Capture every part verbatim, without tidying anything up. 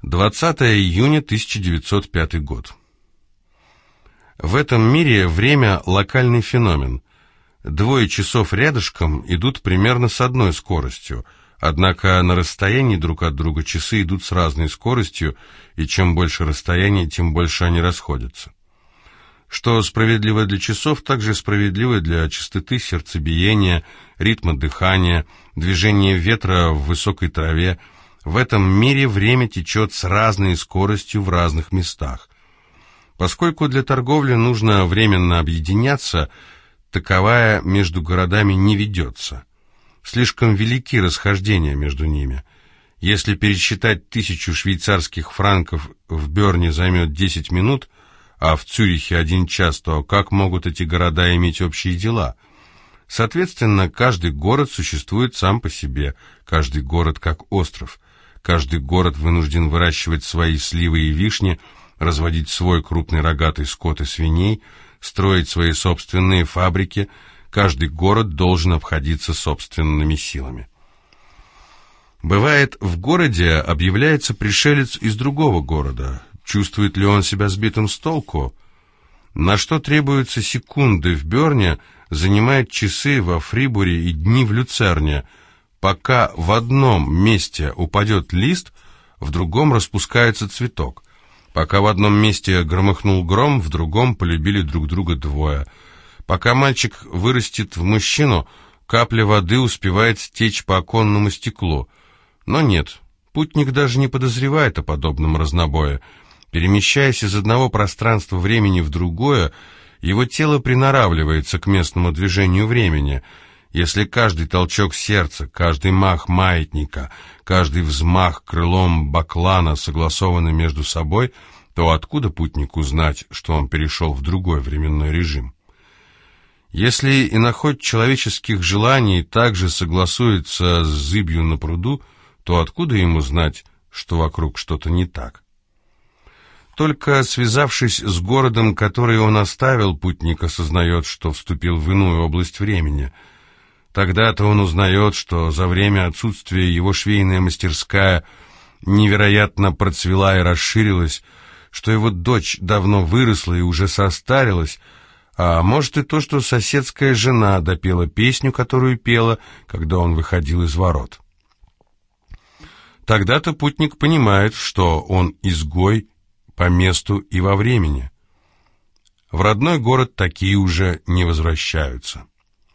двадцатое июня тысяча девятьсот пятый год. В этом мире время – локальный феномен. Двое часов рядышком идут примерно с одной скоростью, однако на расстоянии друг от друга часы идут с разной скоростью, и чем больше расстояние, тем больше они расходятся. Что справедливо для часов, также справедливо для частоты сердцебиения, ритма дыхания, движения ветра в высокой траве. В этом мире время течет с разной скоростью в разных местах. Поскольку для торговли нужно временно объединяться, таковая между городами не ведется. Слишком велики расхождения между ними. Если пересчитать тысячу швейцарских франков в Берне займет десять минут, а в Цюрихе один час, то как могут эти города иметь общие дела? Соответственно, каждый город существует сам по себе, каждый город как остров. Каждый город вынужден выращивать свои сливы и вишни, разводить свой крупный рогатый скот и свиней, строить свои собственные фабрики. Каждый город должен обходиться собственными силами. Бывает, в городе объявляется пришелец из другого города. Чувствует ли он себя сбитым с толку? На что требуются секунды в Берне, занимает часы во Фрибуре и дни в Люцерне. Пока в одном месте упадет лист, в другом распускается цветок. Пока в одном месте громыхнул гром, в другом полюбили друг друга двое. Пока мальчик вырастет в мужчину, капля воды успевает стечь по оконному стеклу. Но нет, путник даже не подозревает о подобном разнобое. Перемещаясь из одного пространства времени в другое, его тело приноравливается к местному движению времени. Если каждый толчок сердца, каждый мах маятника, каждый взмах крылом баклана согласованы между собой, то откуда путнику знать, что он перешел в другой временной режим? Если иноход человеческих желаний также согласуется с зыбью на пруду, то откуда ему знать, что вокруг что-то не так? Только связавшись с городом, который он оставил, путник осознает, что вступил в иную область времени. Тогда-то он узнает, что за время отсутствия его швейная мастерская невероятно процвела и расширилась, что его дочь давно выросла и уже состарилась, а может и то, что соседская жена допела песню, которую пела, когда он выходил из ворот. Тогда-то путник понимает, что он изгой по месту и во времени. В родной город такие уже не возвращаются.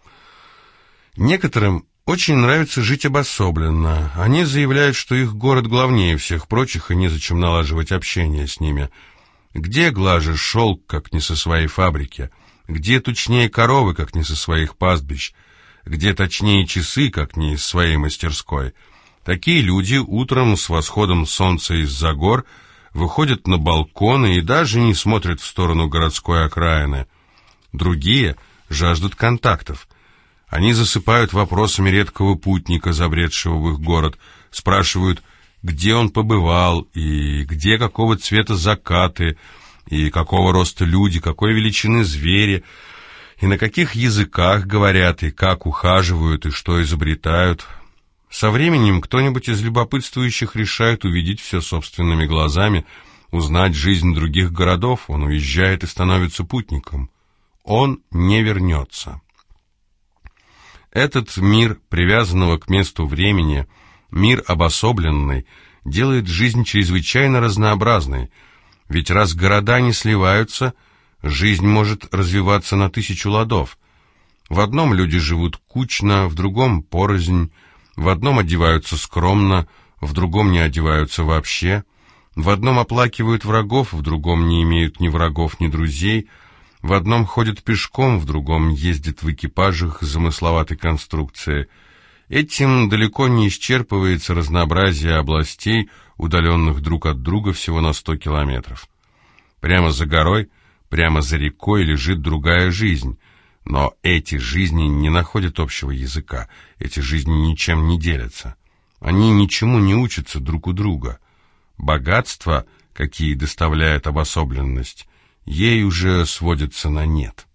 Некоторым очень нравится жить обособленно. Они заявляют, что их город главнее всех прочих, и незачем налаживать общение с ними. Где глаже шелк, как не со своей фабрики? Где точнее коровы, как не со своих пастбищ? Где точнее часы, как не из своей мастерской? Такие люди утром с восходом солнца из-за гор выходят на балконы и даже не смотрят в сторону городской окраины. Другие жаждут контактов. Они засыпают вопросами редкого путника, забредшего в их город, спрашивают, где он побывал, и где какого цвета закаты, и какого роста люди, какой величины звери, и на каких языках говорят, и как ухаживают, и что изобретают. Со временем кто-нибудь из любопытствующих решает увидеть все собственными глазами, узнать жизнь других городов, он уезжает и становится путником. Он не вернется. Этот мир, привязанного к месту времени, мир обособленный, делает жизнь чрезвычайно разнообразной, ведь раз города не сливаются, жизнь может развиваться на тысячу ладов. В одном люди живут кучно, в другом порознь, в одном одеваются скромно, в другом не одеваются вообще, в одном оплакивают врагов, в другом не имеют ни врагов, ни друзей, в одном ходят пешком, в другом ездят в экипажах замысловатой конструкции. Этим далеко не исчерпывается разнообразие областей, удаленных друг от друга всего на сто километров. Прямо за горой, прямо за рекой лежит другая жизнь, но эти жизни не находят общего языка, эти жизни ничем не делятся. Они ничему не учатся друг у друга. Богатства, какие доставляет обособленность, ей уже сводится на нет.